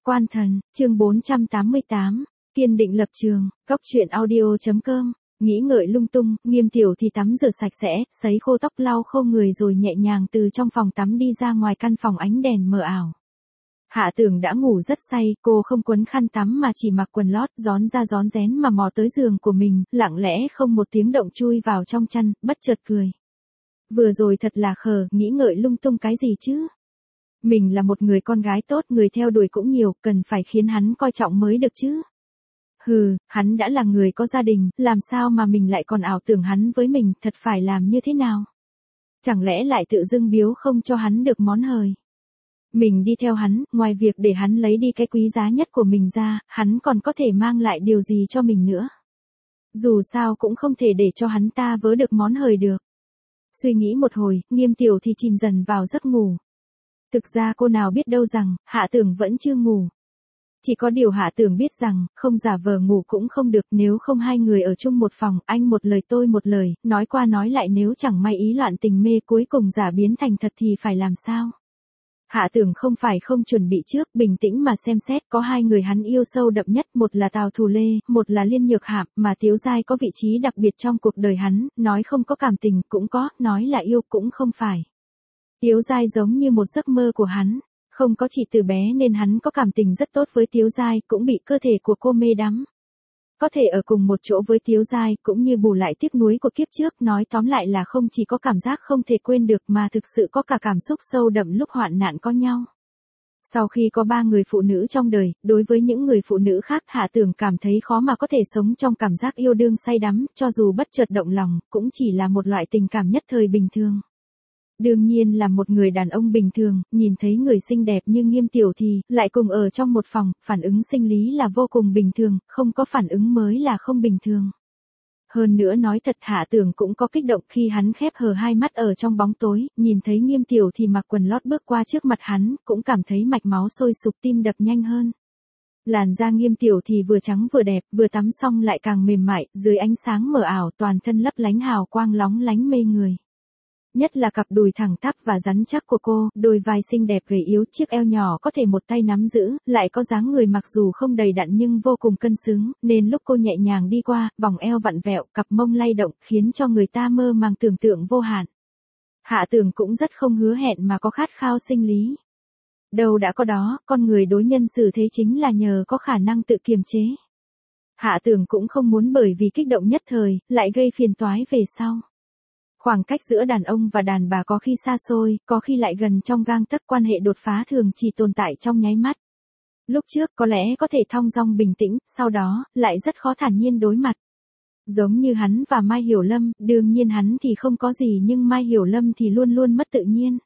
Quan thần, chương 488, kiên định lập trường, góc truyện audio.com, nghĩ ngợi lung tung, Nghiêm Tiểu thì tắm rửa sạch sẽ, sấy khô tóc lau khô người rồi nhẹ nhàng từ trong phòng tắm đi ra ngoài căn phòng ánh đèn mờ ảo. Hạ Tưởng đã ngủ rất say, cô không quấn khăn tắm mà chỉ mặc quần lót, rón ra rón rén mà mò tới giường của mình, lặng lẽ không một tiếng động chui vào trong chăn, bất chợt cười. Vừa rồi thật là khờ, nghĩ ngợi lung tung cái gì chứ? Mình là một người con gái tốt, người theo đuổi cũng nhiều, cần phải khiến hắn coi trọng mới được chứ. Hừ, hắn đã là người có gia đình, làm sao mà mình lại còn ảo tưởng hắn với mình, thật phải làm như thế nào? Chẳng lẽ lại tự dưng biếu không cho hắn được món hời? Mình đi theo hắn, ngoài việc để hắn lấy đi cái quý giá nhất của mình ra, hắn còn có thể mang lại điều gì cho mình nữa? Dù sao cũng không thể để cho hắn ta vớ được món hời được. Suy nghĩ một hồi, Nghiêm Tiểu thì chìm dần vào giấc ngủ. Thực ra cô nào biết đâu rằng, Hạ Tưởng vẫn chưa ngủ. Chỉ có điều Hạ Tưởng biết rằng, không giả vờ ngủ cũng không được, nếu không hai người ở chung một phòng, anh một lời tôi một lời, nói qua nói lại, nếu chẳng may ý loạn tình mê cuối cùng giả biến thành thật thì phải làm sao? Hạ Tưởng không phải không chuẩn bị trước, bình tĩnh mà xem xét, có hai người hắn yêu sâu đậm nhất, một là Tào Thù Lê, một là Liên Nhược Hạp, mà Tiếu Giai có vị trí đặc biệt trong cuộc đời hắn, nói không có cảm tình cũng có, nói là yêu cũng không phải. Tiếu Giai giống như một giấc mơ của hắn, không có chỉ từ bé nên hắn có cảm tình rất tốt với Tiếu Giai, cũng bị cơ thể của cô mê đắm. Có thể ở cùng một chỗ với Tiếu Giai cũng như bù lại tiếc nuối của kiếp trước, nói tóm lại là không chỉ có cảm giác không thể quên được mà thực sự có cả cảm xúc sâu đậm lúc hoạn nạn có nhau. Sau khi có ba người phụ nữ trong đời, đối với những người phụ nữ khác Hạ Tưởng cảm thấy khó mà có thể sống trong cảm giác yêu đương say đắm, cho dù bất chợt động lòng, cũng chỉ là một loại tình cảm nhất thời bình thường. Đương nhiên là một người đàn ông bình thường, nhìn thấy người xinh đẹp như Nghiêm Tiểu thì, lại cùng ở trong một phòng, phản ứng sinh lý là vô cùng bình thường, không có phản ứng mới là không bình thường. Hơn nữa nói thật Hạ Tưởng cũng có kích động khi hắn khép hờ hai mắt ở trong bóng tối, nhìn thấy Nghiêm Tiểu thì mặc quần lót bước qua trước mặt hắn, cũng cảm thấy mạch máu sôi sục tim đập nhanh hơn. Làn da Nghiêm Tiểu thì vừa trắng vừa đẹp, vừa tắm xong lại càng mềm mại, dưới ánh sáng mờ ảo toàn thân lấp lánh hào quang lóng lánh mê người. Nhất là cặp đùi thẳng tắp và rắn chắc của cô, đôi vai xinh đẹp gầy yếu, chiếc eo nhỏ có thể một tay nắm giữ, lại có dáng người mặc dù không đầy đặn nhưng vô cùng cân xứng, nên lúc cô nhẹ nhàng đi qua, vòng eo vặn vẹo, cặp mông lay động, khiến cho người ta mơ màng tưởng tượng vô hạn. Hạ Tưởng cũng rất không hứa hẹn mà có khát khao sinh lý. Đâu đã có đó, con người đối nhân xử thế chính là nhờ có khả năng tự kiềm chế. Hạ Tưởng cũng không muốn bởi vì kích động nhất thời, lại gây phiền toái về sau. Khoảng cách giữa đàn ông và đàn bà có khi xa xôi, có khi lại gần trong gang tấc, quan hệ đột phá thường chỉ tồn tại trong nháy mắt. Lúc trước có lẽ có thể thong dong bình tĩnh, sau đó, lại rất khó thản nhiên đối mặt. Giống như hắn và Mai Hiểu Lâm, đương nhiên hắn thì không có gì nhưng Mai Hiểu Lâm thì luôn luôn mất tự nhiên.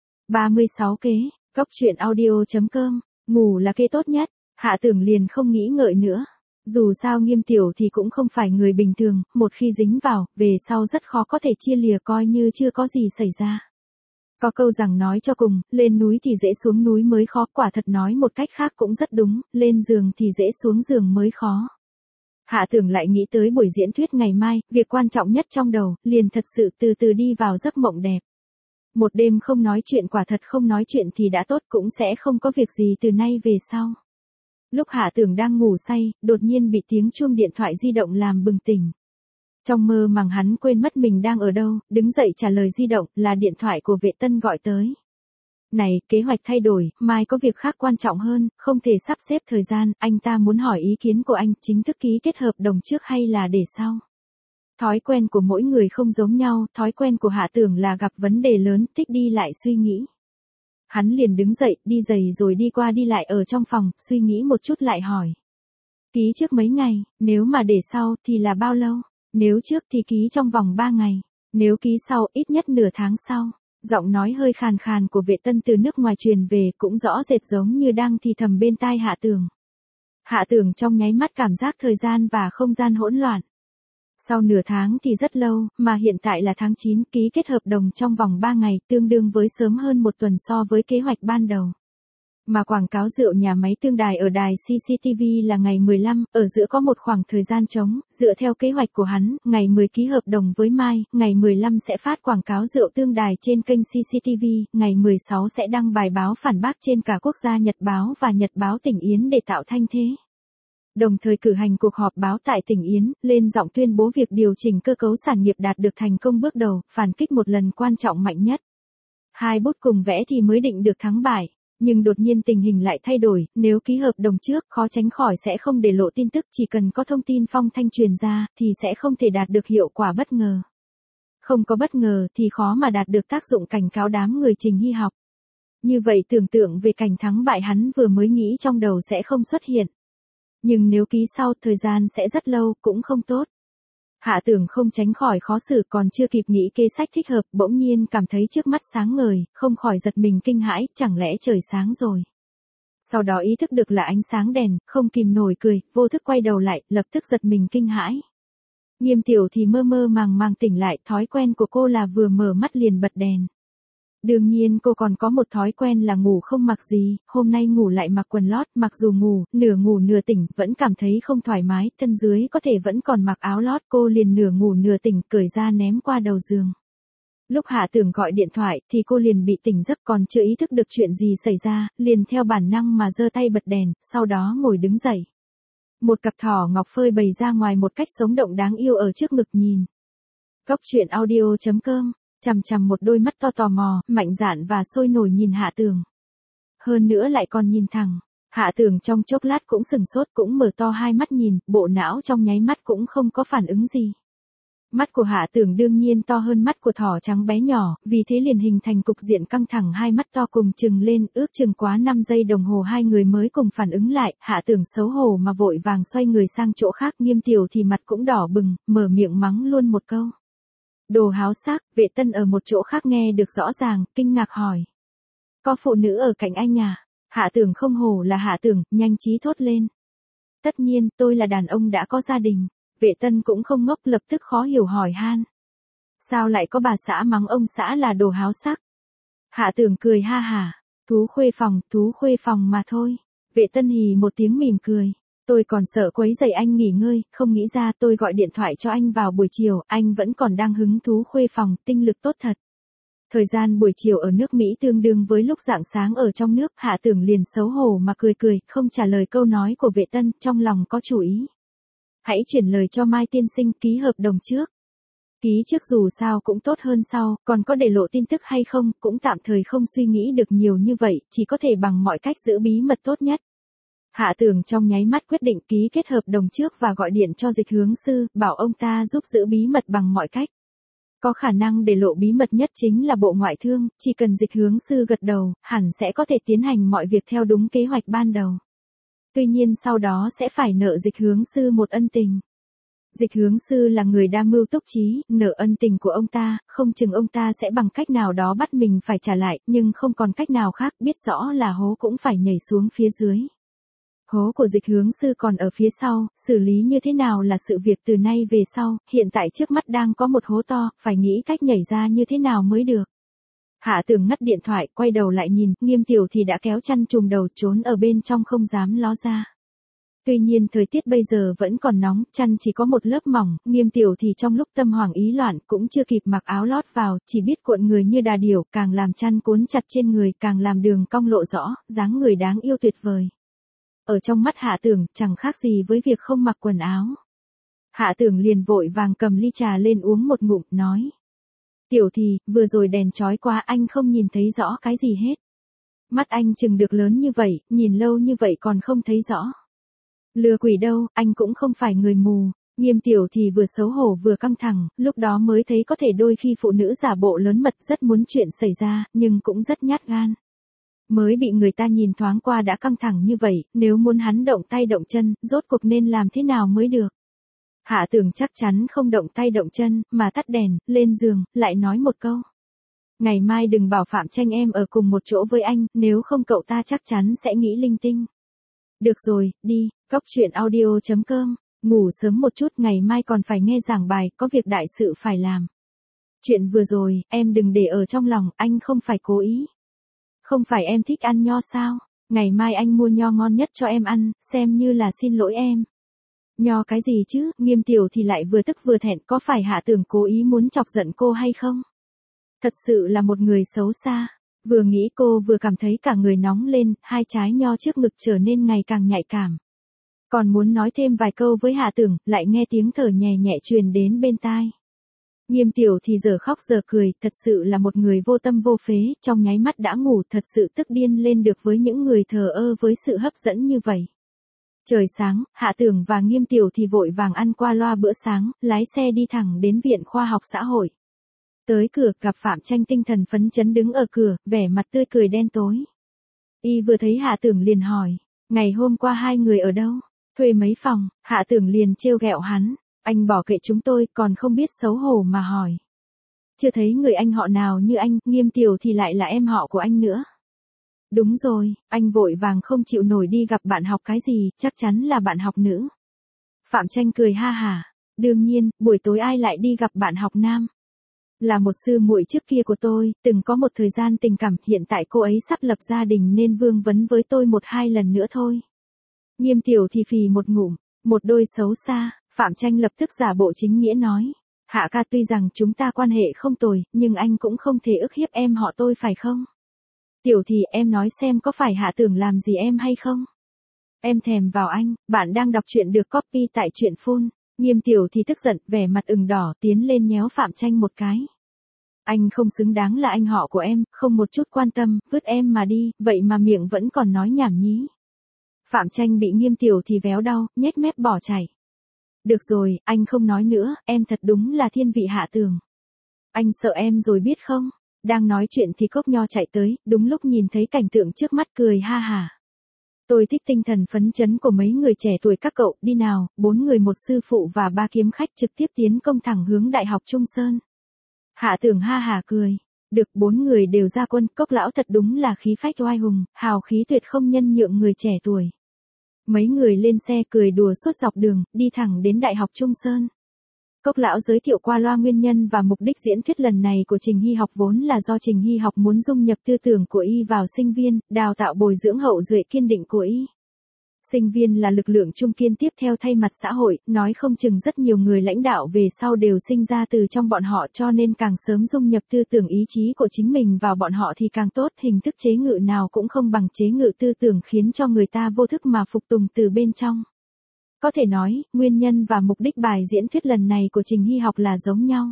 36 kế, góc truyện audio.com, ngủ là kế tốt nhất, Hạ Tưởng liền không nghĩ ngợi nữa. Dù sao Nghiêm Tiểu thì cũng không phải người bình thường, một khi dính vào, về sau rất khó có thể chia lìa coi như chưa có gì xảy ra. Có câu rằng nói cho cùng, lên núi thì dễ xuống núi mới khó, quả thật nói một cách khác cũng rất đúng, lên giường thì dễ xuống giường mới khó. Hạ Tưởng lại nghĩ tới buổi diễn thuyết ngày mai, việc quan trọng nhất trong đầu, liền thật sự từ từ đi vào giấc mộng đẹp. Một đêm không nói chuyện, quả thật không nói chuyện thì đã tốt, cũng sẽ không có việc gì từ nay về sau. Lúc Hạ Tưởng đang ngủ say, đột nhiên bị tiếng chuông điện thoại di động làm bừng tỉnh. Trong mơ màng hắn quên mất mình đang ở đâu, đứng dậy trả lời di động, là điện thoại của Vệ Tân gọi tới. Này, kế hoạch thay đổi, mai có việc khác quan trọng hơn, không thể sắp xếp thời gian, anh ta muốn hỏi ý kiến của anh, chính thức ký kết hợp đồng trước hay là để sau? Thói quen của mỗi người không giống nhau, thói quen của Hạ Tưởng là gặp vấn đề lớn, thích đi lại suy nghĩ. Hắn liền đứng dậy, đi giày rồi đi qua đi lại ở trong phòng, suy nghĩ một chút lại hỏi. Ký trước mấy ngày, nếu mà để sau, thì là bao lâu? Nếu trước thì ký trong vòng 3 ngày, nếu ký sau, ít nhất nửa tháng sau. Giọng nói hơi khàn khàn của Vệ Tân từ nước ngoài truyền về cũng rõ rệt giống như đang thì thầm bên tai Hạ Tưởng. Hạ Tưởng trong nháy mắt cảm giác thời gian và không gian hỗn loạn. Sau nửa tháng thì rất lâu, mà hiện tại là tháng 9, ký kết hợp đồng trong vòng 3 ngày, tương đương với sớm hơn một tuần so với kế hoạch ban đầu. Mà quảng cáo rượu nhà máy tương đài ở đài CCTV là ngày 15, ở giữa có một khoảng thời gian trống, dựa theo kế hoạch của hắn, ngày 10 ký hợp đồng với Mai, ngày 15 sẽ phát quảng cáo rượu tương đài trên kênh CCTV, ngày 16 sẽ đăng bài báo phản bác trên cả quốc gia Nhật Báo và Nhật Báo tỉnh Yến để tạo thanh thế. Đồng thời cử hành cuộc họp báo tại tỉnh Yến, lên giọng tuyên bố việc điều chỉnh cơ cấu sản nghiệp đạt được thành công bước đầu, phản kích một lần quan trọng mạnh nhất. Hai bút cùng vẽ thì mới định được thắng bại. Nhưng đột nhiên tình hình lại thay đổi, nếu ký hợp đồng trước, khó tránh khỏi sẽ không để lộ tin tức, chỉ cần có thông tin phong thanh truyền ra, thì sẽ không thể đạt được hiệu quả bất ngờ. Không có bất ngờ thì khó mà đạt được tác dụng cảnh cáo đám người Trình Hy học. Như vậy tưởng tượng về cảnh thắng bại hắn vừa mới nghĩ trong đầu sẽ không xuất hiện. Nhưng nếu ký sau, thời gian sẽ rất lâu, cũng không tốt. Hạ Tưởng không tránh khỏi khó xử, còn chưa kịp nghĩ kế sách thích hợp, bỗng nhiên cảm thấy trước mắt sáng ngời, không khỏi giật mình kinh hãi, chẳng lẽ trời sáng rồi. Sau đó ý thức được là ánh sáng đèn, không kìm nổi cười, vô thức quay đầu lại, lập tức giật mình kinh hãi. Nghiêm Tiểu thì mơ mơ màng màng tỉnh lại, thói quen của cô là vừa mở mắt liền bật đèn. Đương nhiên cô còn có một thói quen là ngủ không mặc gì, hôm nay ngủ lại mặc quần lót, mặc dù ngủ nửa tỉnh, vẫn cảm thấy không thoải mái, thân dưới có thể vẫn còn mặc áo lót, cô liền nửa ngủ nửa tỉnh, cởi ra ném qua đầu giường. Lúc Hạ Tưởng gọi điện thoại, thì cô liền bị tỉnh giấc, còn chưa ý thức được chuyện gì xảy ra, liền theo bản năng mà giơ tay bật đèn, sau đó ngồi đứng dậy. Một cặp thỏ ngọc phơi bày ra ngoài một cách sống động đáng yêu ở trước ngực nhìn. Góc truyện audio.com chằm chằm một đôi mắt to tò mò, mạnh dạn và sôi nổi nhìn Hạ Tưởng. Hơn nữa lại còn nhìn thẳng. Hạ Tưởng trong chốc lát cũng sừng sốt, cũng mở to hai mắt nhìn, bộ não trong nháy mắt cũng không có phản ứng gì. Mắt của Hạ Tưởng đương nhiên to hơn mắt của thỏ trắng bé nhỏ, vì thế liền hình thành cục diện căng thẳng, hai mắt to cùng trừng lên, ước chừng quá 5 giây đồng hồ hai người mới cùng phản ứng lại. Hạ Tưởng xấu hổ mà vội vàng xoay người sang chỗ khác, Nghiêm Tiểu thì mặt cũng đỏ bừng, mở miệng mắng luôn một câu. Đồ háo sắc. Vệ Tân ở một chỗ khác nghe được rõ ràng, kinh ngạc hỏi. Có phụ nữ ở cạnh anh à? Hạ Tưởng không hổ là Hạ Tưởng, nhanh trí thốt lên. Tất nhiên, tôi là đàn ông đã có gia đình. Vệ Tân cũng không ngốc, lập tức khó hiểu hỏi han. Sao lại có bà xã mắng ông xã là đồ háo sắc? Hạ Tưởng cười ha hả. Thú khuê phòng mà thôi. Vệ Tân hì một tiếng mỉm cười. Tôi còn sợ quấy rầy anh nghỉ ngơi, không nghĩ ra tôi gọi điện thoại cho anh vào buổi chiều, anh vẫn còn đang hứng thú khuê phòng, tinh lực tốt thật. Thời gian buổi chiều ở nước Mỹ tương đương với lúc rạng sáng ở trong nước, Hạ Tưởng liền xấu hổ mà cười, không trả lời câu nói của Vệ Tân, trong lòng có chủ ý. Hãy chuyển lời cho Mai tiên sinh ký hợp đồng trước. Ký trước dù sao cũng tốt hơn sau, còn có để lộ tin tức hay không, cũng tạm thời không suy nghĩ được nhiều như vậy, chỉ có thể bằng mọi cách giữ bí mật tốt nhất. Hạ Tưởng trong nháy mắt quyết định ký kết hợp đồng trước và gọi điện cho Dịch Hướng Sư, bảo ông ta giúp giữ bí mật bằng mọi cách. Có khả năng để lộ bí mật nhất chính là Bộ Ngoại thương, chỉ cần Dịch Hướng Sư gật đầu, hẳn sẽ có thể tiến hành mọi việc theo đúng kế hoạch ban đầu. Tuy nhiên sau đó sẽ phải nợ Dịch Hướng Sư một ân tình. Dịch Hướng Sư là người đa mưu túc trí, nợ ân tình của ông ta, không chừng ông ta sẽ bằng cách nào đó bắt mình phải trả lại, nhưng không còn cách nào khác, biết rõ là hố cũng phải nhảy xuống phía dưới. Hố của Dịch Hướng Sư còn ở phía sau, xử lý như thế nào là sự việc từ nay về sau, hiện tại trước mắt đang có một hố to, phải nghĩ cách nhảy ra như thế nào mới được. Hạ Tưởng ngắt điện thoại, quay đầu lại nhìn, Nghiêm Tiểu thì đã kéo chăn trùm đầu trốn ở bên trong không dám ló ra. Tuy nhiên thời tiết bây giờ vẫn còn nóng, chăn chỉ có một lớp mỏng, Nghiêm Tiểu thì trong lúc tâm hoảng ý loạn cũng chưa kịp mặc áo lót vào, chỉ biết cuộn người như đà điểu, càng làm chăn cuốn chặt trên người, càng làm đường cong lộ rõ, dáng người đáng yêu tuyệt vời. Ở trong mắt Hạ Tưởng, chẳng khác gì với việc không mặc quần áo. Hạ Tưởng liền vội vàng cầm ly trà lên uống một ngụm, nói. Tiểu thì, vừa rồi đèn chói quá anh không nhìn thấy rõ cái gì hết. Mắt anh chừng được lớn như vậy, nhìn lâu như vậy còn không thấy rõ. Lừa quỷ đâu, anh cũng không phải người mù. Nghiêm Tiểu thì vừa xấu hổ vừa căng thẳng, lúc đó mới thấy có thể đôi khi phụ nữ giả bộ lớn mật rất muốn chuyện xảy ra, nhưng cũng rất nhát gan. Mới bị người ta nhìn thoáng qua đã căng thẳng như vậy, nếu muốn hắn động tay động chân, rốt cuộc nên làm thế nào mới được. Hạ Tưởng chắc chắn không động tay động chân, mà tắt đèn, lên giường, lại nói một câu. Ngày mai đừng bảo Phạm Tranh em ở cùng một chỗ với anh, nếu không cậu ta chắc chắn sẽ nghĩ linh tinh. Được rồi, đi, góc truyện audio.com, ngủ sớm một chút, ngày mai còn phải nghe giảng bài, có việc đại sự phải làm. Chuyện vừa rồi, em đừng để ở trong lòng, anh không phải cố ý. Không phải em thích ăn nho sao? Ngày mai anh mua nho ngon nhất cho em ăn, xem như là xin lỗi em. Nho cái gì chứ, Nghiêm Tiểu thì lại vừa tức vừa thẹn, có phải Hạ Tưởng cố ý muốn chọc giận cô hay không? Thật sự là một người xấu xa. Vừa nghĩ cô vừa cảm thấy cả người nóng lên, hai trái nho trước ngực trở nên ngày càng nhạy cảm. Còn muốn nói thêm vài câu với Hạ Tưởng, lại nghe tiếng thở nhẹ nhẹ truyền đến bên tai. Nghiêm Tiểu thì giờ khóc giờ cười, thật sự là một người vô tâm vô phế, trong nháy mắt đã ngủ, thật sự tức điên lên được với những người thờ ơ với sự hấp dẫn như vậy. Trời sáng, Hạ Tưởng và Nghiêm Tiểu thì vội vàng ăn qua loa bữa sáng, lái xe đi thẳng đến Viện Khoa học Xã hội. Tới cửa, gặp Phạm Tranh tinh thần phấn chấn đứng ở cửa, vẻ mặt tươi cười đen tối. Y vừa thấy Hạ Tưởng liền hỏi, ngày hôm qua hai người ở đâu? Thuê mấy phòng? Hạ Tưởng liền trêu ghẹo hắn, anh bỏ kệ chúng tôi, còn không biết xấu hổ mà hỏi. Chưa thấy người anh họ nào như anh, Nghiêm Tiểu thì lại là em họ của anh nữa. Đúng rồi, anh vội vàng không chịu nổi đi gặp bạn học cái gì, chắc chắn là bạn học nữ. Phạm Tranh cười ha hả, đương nhiên, buổi tối ai lại đi gặp bạn học nam. Là một sư muội trước kia của tôi, từng có một thời gian tình cảm, hiện tại cô ấy sắp lập gia đình nên vương vấn với tôi 1-2 lần nữa thôi. Nghiêm Tiểu thì phì một ngụm, một đôi xấu xa, Phạm Tranh lập tức giả bộ chính nghĩa nói. Hạ ca, tuy rằng chúng ta quan hệ không tồi, nhưng anh cũng không thể ức hiếp em họ tôi phải không? Tiểu thì em nói xem có phải Hạ Tưởng làm gì em hay không? Em thèm vào anh, bạn đang đọc truyện được copy tại truyện phun. Nghiêm Tiểu thì tức giận, vẻ mặt ửng đỏ tiến lên nhéo Phạm Tranh một cái. Anh không xứng đáng là anh họ của em, không một chút quan tâm, vứt em mà đi, vậy mà miệng vẫn còn nói nhảm nhí. Phạm Tranh bị Nghiêm Tiểu thì véo đau, nhếch mép bỏ chạy. Được rồi, anh không nói nữa, em thật đúng là thiên vị Hạ Tưởng. Anh sợ em rồi biết không? Đang nói chuyện thì cốc nho chạy tới, đúng lúc nhìn thấy cảnh tượng trước mắt cười ha hả. Tôi thích tinh thần phấn chấn của mấy người trẻ tuổi các cậu, đi nào, 4 người một sư phụ và 3 kiếm khách trực tiếp tiến công thẳng hướng Đại học Trung Sơn. Hạ Tưởng ha hả cười. Được, 4 người đều ra quân, Cốc lão thật đúng là khí phách oai hùng, hào khí tuyệt không nhân nhượng người trẻ tuổi. Mấy người lên xe cười đùa suốt dọc đường, đi thẳng đến Đại học Trung Sơn. Cốc lão giới thiệu qua loa nguyên nhân và mục đích diễn thuyết lần này của Trình Hy học vốn là do Trình Hy học muốn dung nhập tư tưởng của y vào sinh viên, đào tạo bồi dưỡng hậu duệ kiên định của y. Sinh viên là lực lượng trung kiên tiếp theo thay mặt xã hội, nói không chừng rất nhiều người lãnh đạo về sau đều sinh ra từ trong bọn họ, cho nên càng sớm dung nhập tư tưởng ý chí của chính mình vào bọn họ thì càng tốt, hình thức chế ngự nào cũng không bằng chế ngự tư tưởng khiến cho người ta vô thức mà phục tùng từ bên trong. Có thể nói, nguyên nhân và mục đích bài diễn thuyết lần này của Trình Hy học là giống nhau.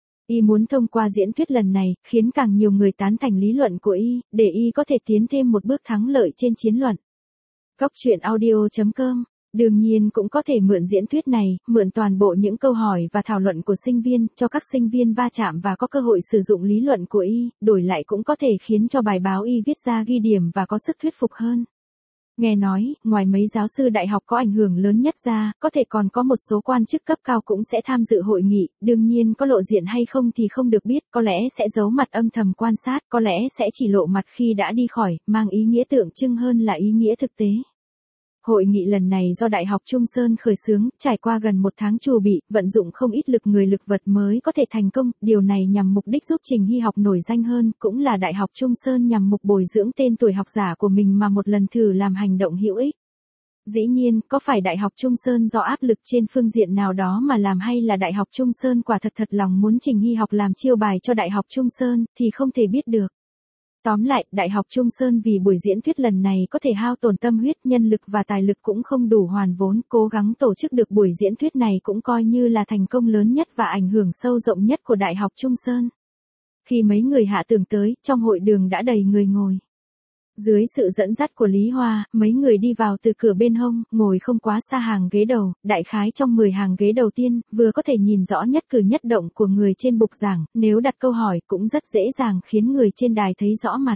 Y muốn thông qua diễn thuyết lần này, khiến càng nhiều người tán thành lý luận của y, để y có thể tiến thêm một bước thắng lợi trên chiến luận. Góc truyện audio.com, đương nhiên cũng có thể mượn diễn thuyết này, mượn toàn bộ những câu hỏi và thảo luận của sinh viên, cho các sinh viên va chạm và có cơ hội sử dụng lý luận của y, đổi lại cũng có thể khiến cho bài báo y viết ra ghi điểm và có sức thuyết phục hơn. Nghe nói, ngoài mấy giáo sư đại học có ảnh hưởng lớn nhất ra, có thể còn có một số quan chức cấp cao cũng sẽ tham dự hội nghị, đương nhiên có lộ diện hay không thì không được biết, có lẽ sẽ giấu mặt âm thầm quan sát, có lẽ sẽ chỉ lộ mặt khi đã đi khỏi, mang ý nghĩa tượng trưng hơn là ý nghĩa thực tế. Hội nghị lần này do Đại học Trung Sơn khởi xướng, trải qua gần 1 tháng chuẩn bị, vận dụng không ít lực người lực vật mới có thể thành công, điều này nhằm mục đích giúp Trình Hy học nổi danh hơn, cũng là Đại học Trung Sơn nhằm mục bồi dưỡng tên tuổi học giả của mình mà một lần thử làm hành động hữu ích. Dĩ nhiên, có phải Đại học Trung Sơn do áp lực trên phương diện nào đó mà làm hay là Đại học Trung Sơn quả thật lòng muốn Trình Hy học làm chiêu bài cho Đại học Trung Sơn, thì không thể biết được. Tóm lại, Đại học Trung Sơn vì buổi diễn thuyết lần này có thể hao tổn tâm huyết, nhân lực và tài lực cũng không đủ hoàn vốn, cố gắng tổ chức được buổi diễn thuyết này cũng coi như là thành công lớn nhất và ảnh hưởng sâu rộng nhất của Đại học Trung Sơn. Khi mấy người Hạ Tưởng tới, trong hội đường đã đầy người ngồi. Dưới sự dẫn dắt của Lý Hoa, mấy người đi vào từ cửa bên hông, ngồi không quá xa hàng ghế đầu, đại khái trong 10 hàng ghế đầu tiên, vừa có thể nhìn rõ nhất cử nhất động của người trên bục giảng, nếu đặt câu hỏi cũng rất dễ dàng khiến người trên đài thấy rõ mặt.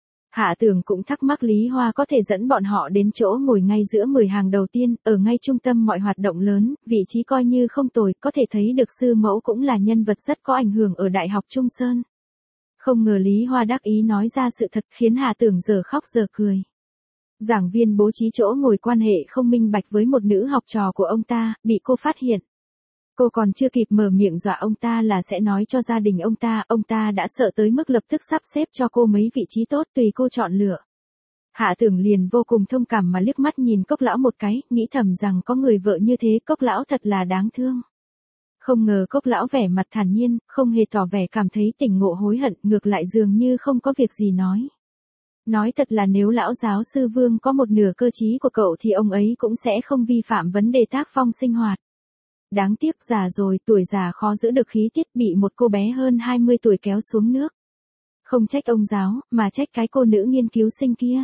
Hạ Tưởng cũng thắc mắc Lý Hoa có thể dẫn bọn họ đến chỗ ngồi ngay giữa 10 hàng đầu tiên, ở ngay trung tâm mọi hoạt động lớn, vị trí coi như không tồi, có thể thấy được sư mẫu cũng là nhân vật rất có ảnh hưởng ở Đại học Trung Sơn. Không ngờ Lý Hoa đắc ý nói ra sự thật khiến Hạ Tưởng giờ khóc giờ cười. Giảng viên bố trí chỗ ngồi quan hệ không minh bạch với một nữ học trò của ông ta, bị cô phát hiện. Cô còn chưa kịp mở miệng dọa ông ta là sẽ nói cho gia đình ông ta đã sợ tới mức lập tức sắp xếp cho cô mấy vị trí tốt tùy cô chọn lựa. Hạ Tưởng liền vô cùng thông cảm mà liếc mắt nhìn Cốc lão một cái, nghĩ thầm rằng có người vợ như thế Cốc lão thật là đáng thương. Không ngờ Cốc lão vẻ mặt thản nhiên, không hề tỏ vẻ cảm thấy tỉnh ngộ hối hận, ngược lại dường như không có việc gì nói. Nói thật là nếu lão giáo sư Vương có một nửa cơ trí của cậu thì ông ấy cũng sẽ không vi phạm vấn đề tác phong sinh hoạt. Đáng tiếc già rồi, tuổi già khó giữ được khí tiết, bị một cô bé hơn 20 tuổi kéo xuống nước. Không trách ông giáo, mà trách cái cô nữ nghiên cứu sinh kia.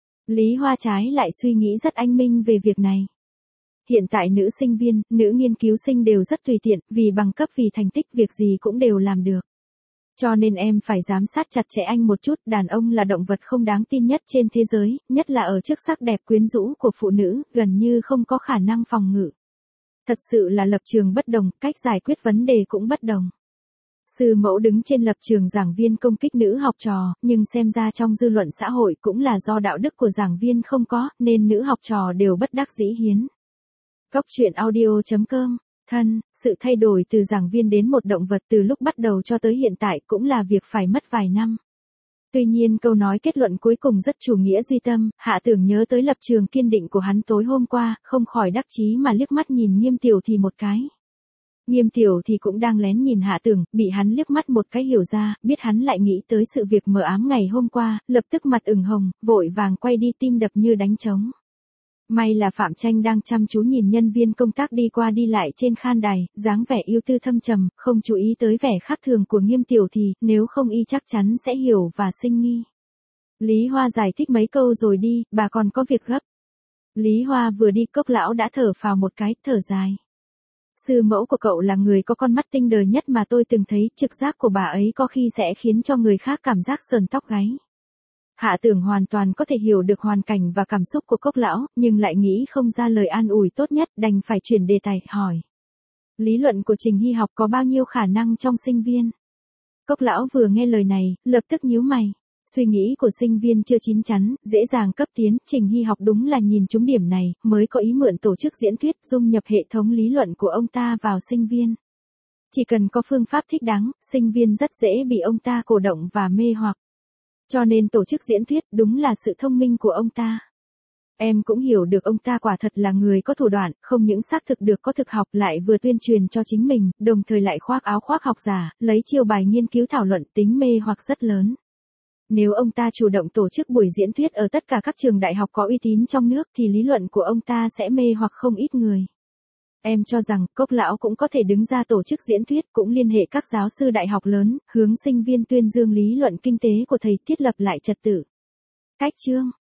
Lý Hoa trái lại suy nghĩ rất anh minh về việc này. Hiện tại nữ sinh viên, nữ nghiên cứu sinh đều rất tùy tiện, vì bằng cấp vì thành tích việc gì cũng đều làm được. Cho nên em phải giám sát chặt chẽ anh một chút, đàn ông là động vật không đáng tin nhất trên thế giới, nhất là ở trước sắc đẹp quyến rũ của phụ nữ, gần như không có khả năng phòng ngự. Thật sự là lập trường bất đồng, cách giải quyết vấn đề cũng bất đồng. Sư mẫu đứng trên lập trường giảng viên công kích nữ học trò, nhưng xem ra trong dư luận xã hội cũng là do đạo đức của giảng viên không có, nên nữ học trò đều bất đắc dĩ hiến. Góc truyện audio.com. Thân, sự thay đổi từ giảng viên đến một động vật từ lúc bắt đầu cho tới hiện tại cũng là việc phải mất vài năm. Tuy nhiên câu nói kết luận cuối cùng rất chủ nghĩa duy tâm, Hạ Tưởng nhớ tới lập trường kiên định của hắn tối hôm qua, không khỏi đắc chí mà liếc mắt nhìn Nghiêm Tiểu Thì một cái. Nghiêm Tiểu Thì cũng đang lén nhìn Hạ Tưởng, bị hắn liếc mắt một cái hiểu ra, biết hắn lại nghĩ tới sự việc mờ ám ngày hôm qua, lập tức mặt ửng hồng, vội vàng quay đi tim đập như đánh trống. May là Phạm Tranh đang chăm chú nhìn nhân viên công tác đi qua đi lại trên khan đài, dáng vẻ ưu tư thâm trầm, không chú ý tới vẻ khác thường của Nghiêm Tiểu Thì, nếu không y chắc chắn sẽ hiểu và sinh nghi. Lý Hoa giải thích mấy câu rồi đi, bà còn có việc gấp. Lý Hoa vừa đi Cốc lão đã thở phào một cái, thở dài. Sư mẫu của cậu là người có con mắt tinh đời nhất mà tôi từng thấy, trực giác của bà ấy có khi sẽ khiến cho người khác cảm giác sờn tóc gáy. Hạ Tưởng hoàn toàn có thể hiểu được hoàn cảnh và cảm xúc của Cốc lão, nhưng lại nghĩ không ra lời an ủi tốt nhất, đành phải chuyển đề tài, hỏi. Lý luận của Trình Hy học có bao nhiêu khả năng trong sinh viên? Cốc lão vừa nghe lời này, lập tức nhíu mày. Suy nghĩ của sinh viên chưa chín chắn, dễ dàng cấp tiến, Trình Hy học đúng là nhìn trúng điểm này, mới có ý mượn tổ chức diễn thuyết dung nhập hệ thống lý luận của ông ta vào sinh viên. Chỉ cần có phương pháp thích đáng, sinh viên rất dễ bị ông ta cổ động và mê hoặc. Cho nên tổ chức diễn thuyết đúng là sự thông minh của ông ta. Em cũng hiểu được ông ta quả thật là người có thủ đoạn, không những xác thực được có thực học lại vừa tuyên truyền cho chính mình, đồng thời lại khoác áo khoác học giả, lấy chiêu bài nghiên cứu thảo luận, tính mê hoặc rất lớn. Nếu ông ta chủ động tổ chức buổi diễn thuyết ở tất cả các trường đại học có uy tín trong nước thì lý luận của ông ta sẽ mê hoặc không ít người. Em cho rằng Cốc lão cũng có thể đứng ra tổ chức diễn thuyết, cũng liên hệ các giáo sư đại học lớn, hướng sinh viên tuyên dương lý luận kinh tế của thầy, thiết lập lại trật tự. Cách chương